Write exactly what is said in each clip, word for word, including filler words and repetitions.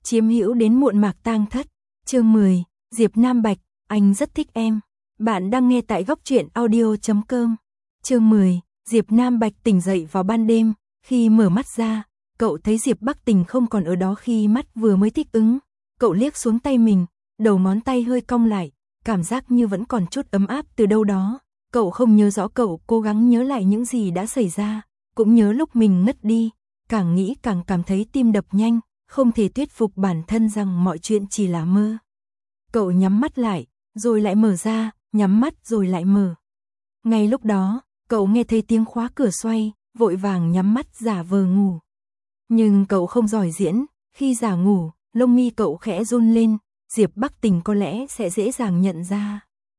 chiếm hữu đến muộn mạc tang thất. Chương mười, Diệp Nam Bạch, anh rất thích em. Bạn đang nghe tại góc truyện audio chấm com. Chương mười, Diệp Nam Bạch tỉnh dậy vào ban đêm, khi mở mắt ra, cậu thấy Diệp Bắc Tình không còn ở đó khi mắt vừa mới thích ứng. Cậu liếc xuống tay mình, đầu ngón tay hơi cong lại, cảm giác như vẫn còn chút ấm áp từ đâu đó. Cậu không nhớ rõ, cậu cố gắng nhớ lại những gì đã xảy ra, cũng nhớ lúc mình ngất đi, càng nghĩ càng cảm thấy tim đập nhanh, không thể thuyết phục bản thân rằng mọi chuyện chỉ là mơ. Cậu nhắm mắt lại, rồi lại mở ra, nhắm mắt rồi lại mở. Ngay lúc đó, cậu nghe thấy tiếng khóa cửa xoay, vội vàng nhắm mắt giả vờ ngủ. Nhưng cậu không giỏi diễn, khi giả ngủ, lông mi cậu khẽ run lên, Diệp Bắc Tình có lẽ sẽ dễ dàng nhận ra.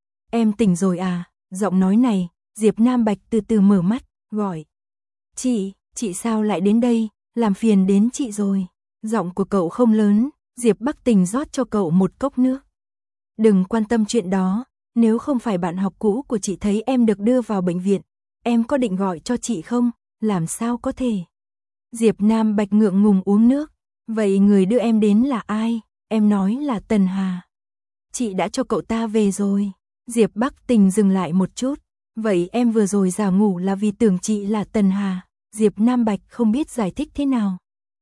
Em tỉnh rồi à? Giọng nói này, Diệp Nam Bạch từ từ mở mắt, gọi. Chị, chị sao lại đến đây, làm phiền đến chị rồi. Giọng của cậu không lớn, Diệp Bắc Tình rót cho cậu một cốc nước. Đừng quan tâm chuyện đó, nếu không phải bạn học cũ của chị thấy em được đưa vào bệnh viện, em có định gọi cho chị không? Làm sao có thể? Diệp Nam Bạch ngượng ngùng uống nước. Vậy người đưa em đến là ai? Em nói là Tần Hà. Chị đã cho cậu ta về rồi. Diệp Bắc Tình dừng lại một chút. Vậy em vừa rồi giả ngủ là vì tưởng chị là Tần Hà. Diệp Nam Bạch không biết giải thích thế nào.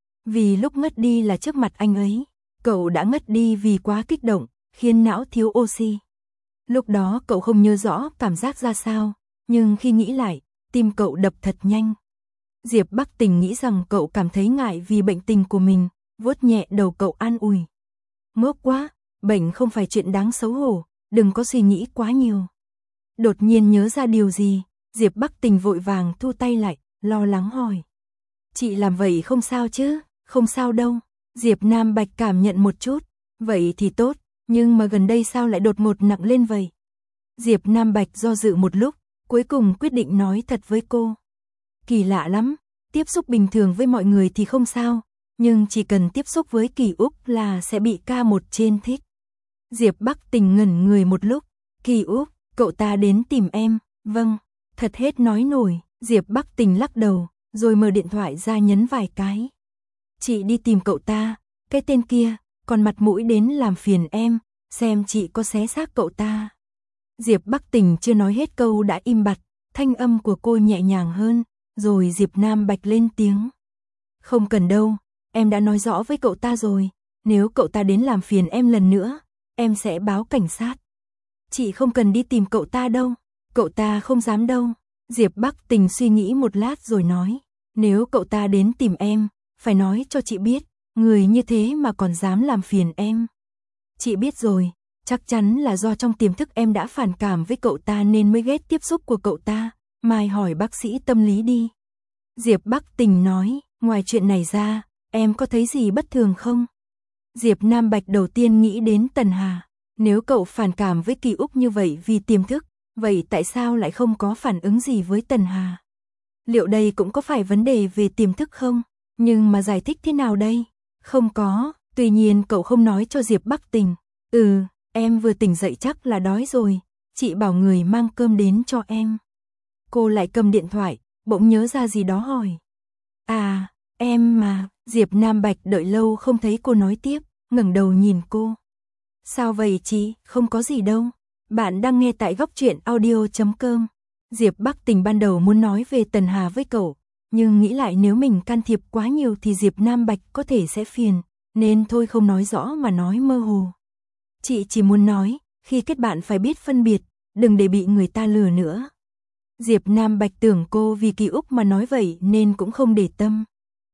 Vì lúc ngất đi là trước mặt anh ấy. Cậu đã ngất đi vì quá kích động, khiến não thiếu oxy. Lúc đó cậu không nhớ rõ cảm giác ra sao, nhưng khi nghĩ lại, tim cậu đập thật nhanh. Diệp Bắc Tình nghĩ rằng cậu cảm thấy ngại vì bệnh tình của mình, vuốt nhẹ đầu cậu an ủi. Ngốc quá, bệnh không phải chuyện đáng xấu hổ, đừng có suy nghĩ quá nhiều. Đột nhiên nhớ ra điều gì, Diệp Bắc Tình vội vàng thu tay lại, lo lắng hỏi. Chị làm vậy không sao chứ? Không sao đâu. Diệp Nam Bạch cảm nhận một chút, vậy thì tốt, nhưng mà gần đây sao lại đột ngột nặng lên vậy? Diệp Nam Bạch do dự một lúc, cuối cùng quyết định nói thật với cô. Kỳ lạ lắm, tiếp xúc bình thường với mọi người thì không sao, nhưng chỉ cần tiếp xúc với Kỳ Úc là sẽ bị ca một trên thích. Diệp Bắc Tình ngẩn người một lúc, Kỳ Úc, cậu ta đến tìm em, vâng, thật hết nói nổi. Diệp Bắc Tình lắc đầu, rồi mở điện thoại ra nhấn vài cái. Chị đi tìm cậu ta, cái tên kia, còn mặt mũi đến làm phiền em, xem chị có xé xác cậu ta. Diệp Bắc Tình chưa nói hết câu đã im bặt, thanh âm của cô nhẹ nhàng hơn, rồi Diệp Nam Bạch lên tiếng. Không cần đâu, em đã nói rõ với cậu ta rồi, nếu cậu ta đến làm phiền em lần nữa, em sẽ báo cảnh sát. Chị không cần đi tìm cậu ta đâu, cậu ta không dám đâu. Diệp Bắc Tình suy nghĩ một lát rồi nói, nếu cậu ta đến tìm em, phải nói cho chị biết, người như thế mà còn dám làm phiền em. Chị biết rồi, chắc chắn là do trong tiềm thức em đã phản cảm với cậu ta nên mới ghét tiếp xúc của cậu ta, mai hỏi bác sĩ tâm lý đi. Diệp Bắc Tình nói, ngoài chuyện này ra, em có thấy gì bất thường không? Diệp Nam Bạch đầu tiên nghĩ đến Tần Hà, nếu cậu phản cảm với Kỳ Úc như vậy vì tiềm thức, vậy tại sao lại không có phản ứng gì với Tần Hà? Liệu đây cũng có phải vấn đề về tiềm thức không? Nhưng mà giải thích thế nào đây? Không có, tuy nhiên cậu không nói cho Diệp Bắc Tình. Ừ, em vừa tỉnh dậy chắc là đói rồi, chị bảo người mang cơm đến cho em. Cô lại cầm điện thoại, bỗng nhớ ra gì đó hỏi. À, em mà, Diệp Nam Bạch đợi lâu không thấy cô nói tiếp, ngẩng đầu nhìn cô. Sao vậy chị, không có gì đâu. Bạn đang nghe tại góc truyện audio chấm com. Diệp Bắc Tình ban đầu muốn nói về Tần Hà với cậu, nhưng nghĩ lại nếu mình can thiệp quá nhiều thì Diệp Nam Bạch có thể sẽ phiền, nên thôi không nói rõ mà nói mơ hồ. Chị chỉ muốn nói, khi kết bạn phải biết phân biệt, đừng để bị người ta lừa nữa. Diệp Nam Bạch tưởng cô vì Kỳ Úc mà nói vậy nên cũng không để tâm.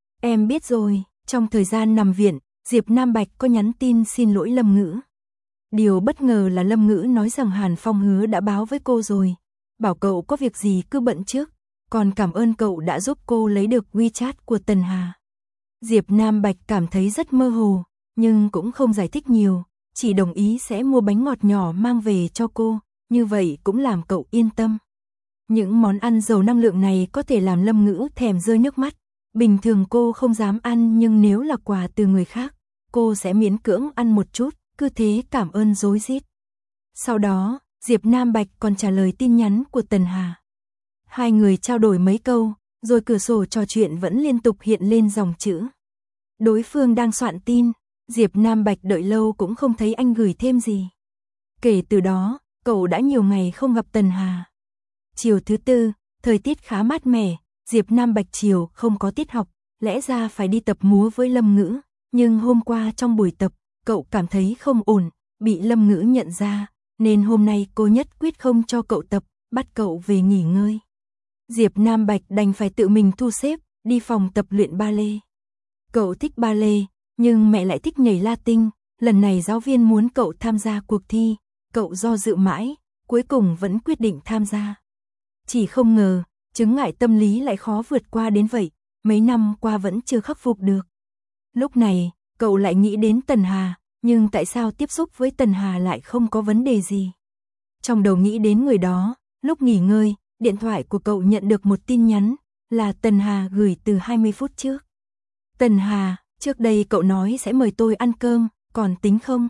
Em biết rồi, trong thời gian nằm viện, Diệp Nam Bạch có nhắn tin xin lỗi Lâm Ngữ. Điều bất ngờ là Lâm Ngữ nói rằng Hàn Phong hứa đã báo với cô rồi, bảo cậu có việc gì cứ bận trước, còn cảm ơn cậu đã giúp cô lấy được WeChat của Tần Hà. Diệp Nam Bạch cảm thấy rất mơ hồ, nhưng cũng không giải thích nhiều, chỉ đồng ý sẽ mua bánh ngọt nhỏ mang về cho cô, như vậy cũng làm cậu yên tâm. Những món ăn giàu năng lượng này có thể làm Lâm Ngữ thèm rơi nước mắt, bình thường cô không dám ăn nhưng nếu là quà từ người khác, cô sẽ miễn cưỡng ăn một chút, cứ thế cảm ơn rối rít. Sau đó, Diệp Nam Bạch còn trả lời tin nhắn của Tần Hà. Hai người trao đổi mấy câu, rồi cửa sổ trò chuyện vẫn liên tục hiện lên dòng chữ. Đối phương đang soạn tin, Diệp Nam Bạch đợi lâu cũng không thấy anh gửi thêm gì. Kể từ đó, cậu đã nhiều ngày không gặp Tần Hà. Chiều thứ tư, thời tiết khá mát mẻ, Diệp Nam Bạch chiều không có tiết học, lẽ ra phải đi tập múa với Lâm Ngữ, nhưng hôm qua trong buổi tập, cậu cảm thấy không ổn, bị Lâm Ngữ nhận ra, nên hôm nay cô nhất quyết không cho cậu tập, bắt cậu về nghỉ ngơi. Diệp Nam Bạch đành phải tự mình thu xếp, đi phòng tập luyện ba lê. Cậu thích ba lê, nhưng mẹ lại thích nhảy Latin, lần này giáo viên muốn cậu tham gia cuộc thi, cậu do dự mãi, cuối cùng vẫn quyết định tham gia. Chỉ không ngờ, chứng ngại tâm lý lại khó vượt qua đến vậy, mấy năm qua vẫn chưa khắc phục được. Lúc này, cậu lại nghĩ đến Tần Hà, nhưng tại sao tiếp xúc với Tần Hà lại không có vấn đề gì? Trong đầu nghĩ đến người đó, lúc nghỉ ngơi, điện thoại của cậu nhận được một tin nhắn, là Tần Hà gửi từ hai mươi phút trước. Tần Hà, trước đây cậu nói sẽ mời tôi ăn cơm, còn tính không?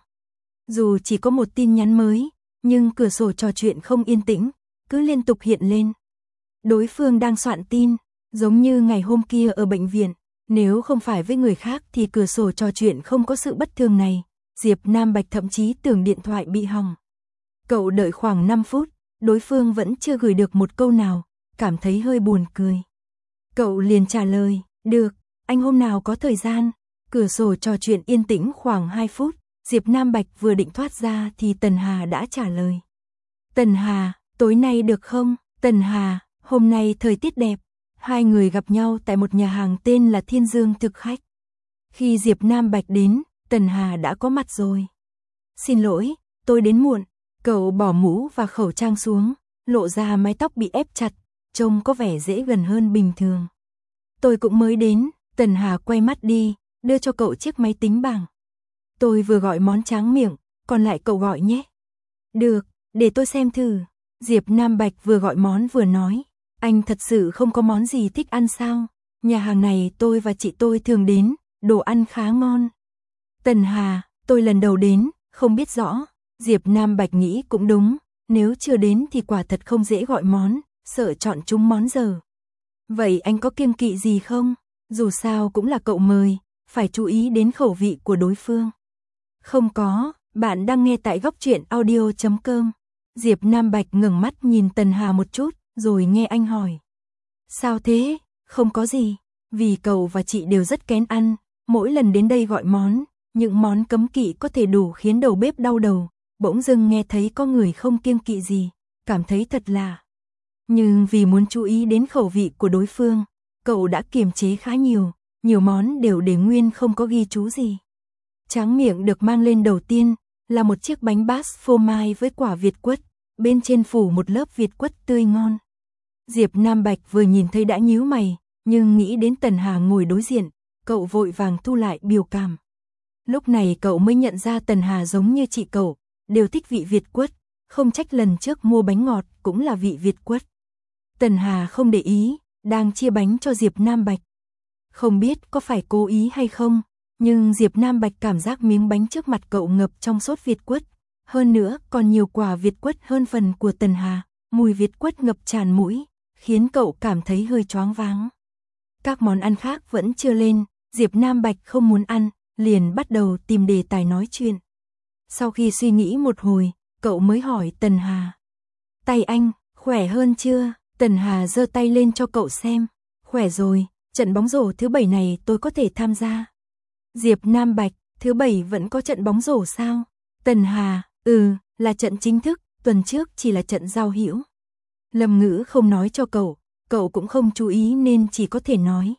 Dù chỉ có một tin nhắn mới, nhưng cửa sổ trò chuyện không yên tĩnh, cứ liên tục hiện lên. Đối phương đang soạn tin, giống như ngày hôm kia ở bệnh viện, nếu không phải với người khác thì cửa sổ trò chuyện không có sự bất thường này. Diệp Nam Bạch thậm chí tưởng điện thoại bị hỏng. Cậu đợi khoảng năm phút, đối phương vẫn chưa gửi được một câu nào, cảm thấy hơi buồn cười. Cậu liền trả lời, được, anh hôm nào có thời gian. Cửa sổ trò chuyện yên tĩnh khoảng hai phút, Diệp Nam Bạch vừa định thoát ra thì Tần Hà đã trả lời. Tần Hà, tối nay được không? Tần Hà, hôm nay thời tiết đẹp. Hai người gặp nhau tại một nhà hàng tên là Thiên Dương Thực Khách. Khi Diệp Nam Bạch đến, Tần Hà đã có mặt rồi. Xin lỗi, tôi đến muộn. Cậu bỏ mũ và khẩu trang xuống, lộ ra mái tóc bị ép chặt, trông có vẻ dễ gần hơn bình thường. Tôi cũng mới đến. Tần Hà quay mắt đi, đưa cho cậu chiếc máy tính bảng. Tôi vừa gọi món tráng miệng, còn lại cậu gọi nhé. Được, để tôi xem thử. Diệp Nam Bạch vừa gọi món vừa nói. Anh thật sự không có món gì thích ăn sao? Nhà hàng này tôi và chị tôi thường đến, đồ ăn khá ngon. Tần Hà, tôi lần đầu đến, không biết rõ. Diệp Nam Bạch nghĩ cũng đúng, nếu chưa đến thì quả thật không dễ gọi món, sợ chọn trúng món dở. Vậy anh có kiêng kỵ gì không? Dù sao cũng là cậu mời, phải chú ý đến khẩu vị của đối phương. Không có, bạn đang nghe tại góc truyện audio chấm com. Diệp Nam Bạch ngẩng mắt nhìn Tần Hà một chút, rồi nghe anh hỏi. Sao thế? Không có gì, vì cậu và chị đều rất kén ăn, mỗi lần đến đây gọi món, những món cấm kỵ có thể đủ khiến đầu bếp đau đầu, bỗng dưng nghe thấy có người không kiêng kỵ gì, cảm thấy thật lạ. Nhưng vì muốn chú ý đến khẩu vị của đối phương, cậu đã kiềm chế khá nhiều, nhiều món đều để nguyên không có ghi chú gì. Tráng miệng được mang lên đầu tiên là một chiếc bánh bát phô mai với quả Việt quất, bên trên phủ một lớp Việt quất tươi ngon. Diệp Nam Bạch vừa nhìn thấy đã nhíu mày, nhưng nghĩ đến Tần Hà ngồi đối diện, cậu vội vàng thu lại biểu cảm. Lúc này cậu mới nhận ra Tần Hà giống như chị cậu, đều thích vị Việt quất, không trách lần trước mua bánh ngọt cũng là vị Việt quất. Tần Hà không để ý, đang chia bánh cho Diệp Nam Bạch. Không biết có phải cố ý hay không, nhưng Diệp Nam Bạch cảm giác miếng bánh trước mặt cậu ngập trong sốt Việt quất, hơn nữa còn nhiều quả Việt quất hơn phần của Tần Hà, mùi Việt quất ngập tràn mũi, khiến cậu cảm thấy hơi choáng váng. Các món ăn khác vẫn chưa lên, Diệp Nam Bạch không muốn ăn, liền bắt đầu tìm đề tài nói chuyện. Sau khi suy nghĩ một hồi, cậu mới hỏi Tần Hà. Tay anh, khỏe hơn chưa? Tần Hà giơ tay lên cho cậu xem. Khỏe rồi, trận bóng rổ thứ bảy này tôi có thể tham gia. Diệp Nam Bạch, thứ bảy vẫn có trận bóng rổ sao? Tần Hà, ừ, là trận chính thức, tuần trước chỉ là trận giao hữu. Lâm Ngữ không nói cho cậu, cậu cũng không chú ý nên chỉ có thể nói.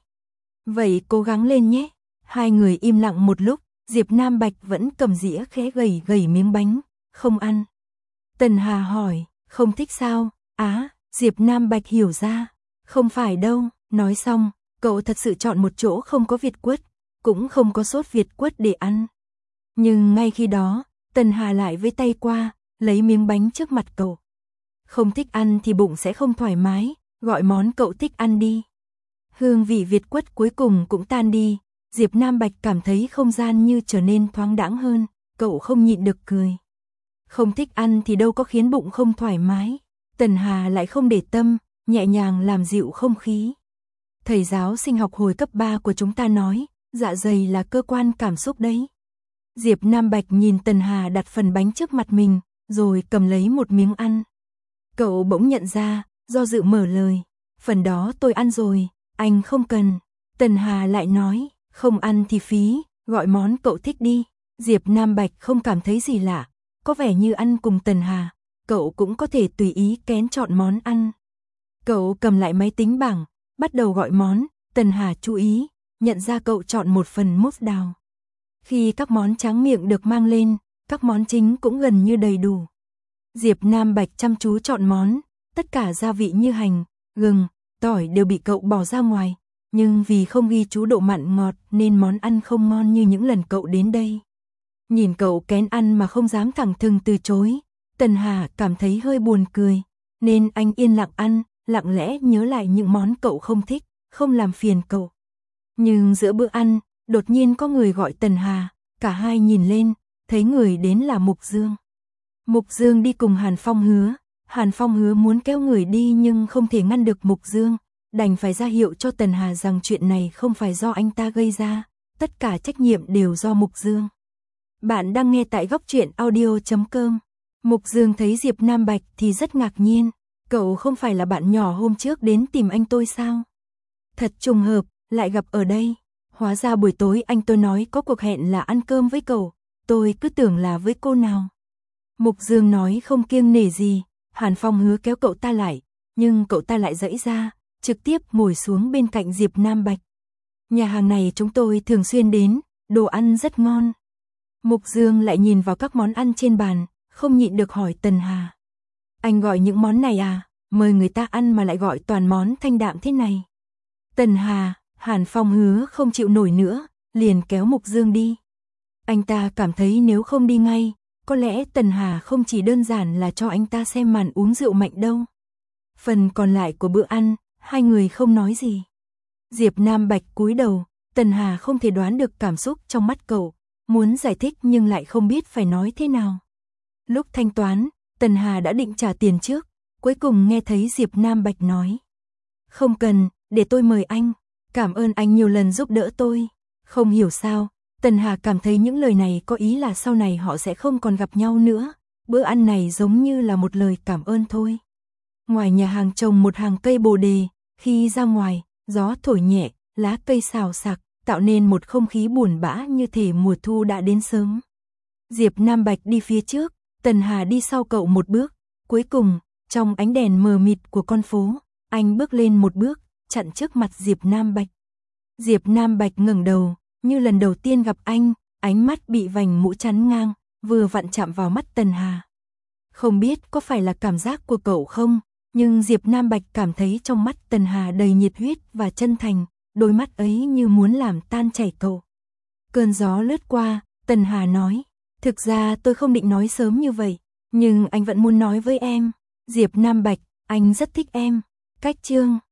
Vậy cố gắng lên nhé. Hai người im lặng một lúc, Diệp Nam Bạch vẫn cầm dĩa khẽ gầy gầy miếng bánh, không ăn. Tần Hà hỏi, không thích sao? Á, Diệp Nam Bạch hiểu ra, không phải đâu. Nói xong, cậu thật sự chọn một chỗ không có Việt quất, cũng không có sốt Việt quất để ăn. Nhưng ngay khi đó, Tần Hà lại với tay qua, lấy miếng bánh trước mặt cậu. Không thích ăn thì bụng sẽ không thoải mái, gọi món cậu thích ăn đi. Hương vị Việt quất cuối cùng cũng tan đi, Diệp Nam Bạch cảm thấy không gian như trở nên thoáng đãng hơn, cậu không nhịn được cười. Không thích ăn thì đâu có khiến bụng không thoải mái. Tần Hà lại không để tâm, nhẹ nhàng làm dịu không khí. Thầy giáo sinh học hồi cấp ba của chúng ta nói, dạ dày là cơ quan cảm xúc đấy. Diệp Nam Bạch nhìn Tần Hà đặt phần bánh trước mặt mình, rồi cầm lấy một miếng ăn. Cậu bỗng nhận ra, do dự mở lời, phần đó tôi ăn rồi, anh không cần. Tần Hà lại nói, không ăn thì phí, gọi món cậu thích đi. Diệp Nam Bạch không cảm thấy gì lạ, có vẻ như ăn cùng Tần Hà, cậu cũng có thể tùy ý kén chọn món ăn. Cậu cầm lại máy tính bảng, bắt đầu gọi món, Tần Hà chú ý, nhận ra cậu chọn một phần mousse đào. Khi các món tráng miệng được mang lên, các món chính cũng gần như đầy đủ. Diệp Nam Bạch chăm chú chọn món, tất cả gia vị như hành, gừng, tỏi đều bị cậu bỏ ra ngoài, nhưng vì không ghi chú độ mặn ngọt nên món ăn không ngon như những lần cậu đến đây. Nhìn cậu kén ăn mà không dám thẳng thừng từ chối, Tần Hà cảm thấy hơi buồn cười, nên anh yên lặng ăn, lặng lẽ nhớ lại những món cậu không thích, không làm phiền cậu. Nhưng giữa bữa ăn, đột nhiên có người gọi Tần Hà, cả hai nhìn lên, thấy người đến là Mục Dương. Mục Dương đi cùng Hàn Phong Hứa, Hàn Phong Hứa muốn kéo người đi nhưng không thể ngăn được Mục Dương, đành phải ra hiệu cho Tần Hà rằng chuyện này không phải do anh ta gây ra, tất cả trách nhiệm đều do Mục Dương. Bạn đang nghe tại góc truyện audio chấm com. Mục Dương thấy Diệp Nam Bạch thì rất ngạc nhiên, cậu không phải là bạn nhỏ hôm trước đến tìm anh tôi sao? Thật trùng hợp, lại gặp ở đây. Hóa ra buổi tối anh tôi nói có cuộc hẹn là ăn cơm với cậu, tôi cứ tưởng là với cô nào. Mục Dương nói không kiêng nể gì, Hàn Phong Hứa kéo cậu ta lại, nhưng cậu ta lại giãy ra, trực tiếp ngồi xuống bên cạnh Diệp Nam Bạch. Nhà hàng này chúng tôi thường xuyên đến, đồ ăn rất ngon. Mục Dương lại nhìn vào các món ăn trên bàn, không nhịn được hỏi Tần Hà. Anh gọi những món này à, mời người ta ăn mà lại gọi toàn món thanh đạm thế này. Tần Hà, Hàn Phong Hứa không chịu nổi nữa, liền kéo Mục Dương đi. Anh ta cảm thấy nếu không đi ngay, có lẽ Tần Hà không chỉ đơn giản là cho anh ta xem màn uống rượu mạnh đâu. Phần còn lại của bữa ăn, hai người không nói gì. Diệp Nam Bạch cúi đầu, Tần Hà không thể đoán được cảm xúc trong mắt cậu, muốn giải thích nhưng lại không biết phải nói thế nào. Lúc thanh toán, Tần Hà đã định trả tiền trước, cuối cùng nghe thấy Diệp Nam Bạch nói. Không cần, để tôi mời anh, cảm ơn anh nhiều lần giúp đỡ tôi. Không hiểu sao, Tần Hà cảm thấy những lời này có ý là sau này họ sẽ không còn gặp nhau nữa, bữa ăn này giống như là một lời cảm ơn thôi. Ngoài nhà hàng trồng một hàng cây bồ đề, khi ra ngoài, gió thổi nhẹ, lá cây xào xạc, tạo nên một không khí buồn bã như thể mùa thu đã đến sớm. Diệp Nam Bạch đi phía trước, Tần Hà đi sau cậu một bước, cuối cùng, trong ánh đèn mờ mịt của con phố, anh bước lên một bước, chặn trước mặt Diệp Nam Bạch. Diệp Nam Bạch ngẩng đầu, như lần đầu tiên gặp anh, ánh mắt bị vành mũ chắn ngang, vừa vặn chạm vào mắt Tần Hà. Không biết có phải là cảm giác của cậu không, nhưng Diệp Nam Bạch cảm thấy trong mắt Tần Hà đầy nhiệt huyết và chân thành, đôi mắt ấy như muốn làm tan chảy cậu. Cơn gió lướt qua, Tần Hà nói, thực ra tôi không định nói sớm như vậy, nhưng anh vẫn muốn nói với em. Diệp Nam Bạch, anh rất thích em. Cách chương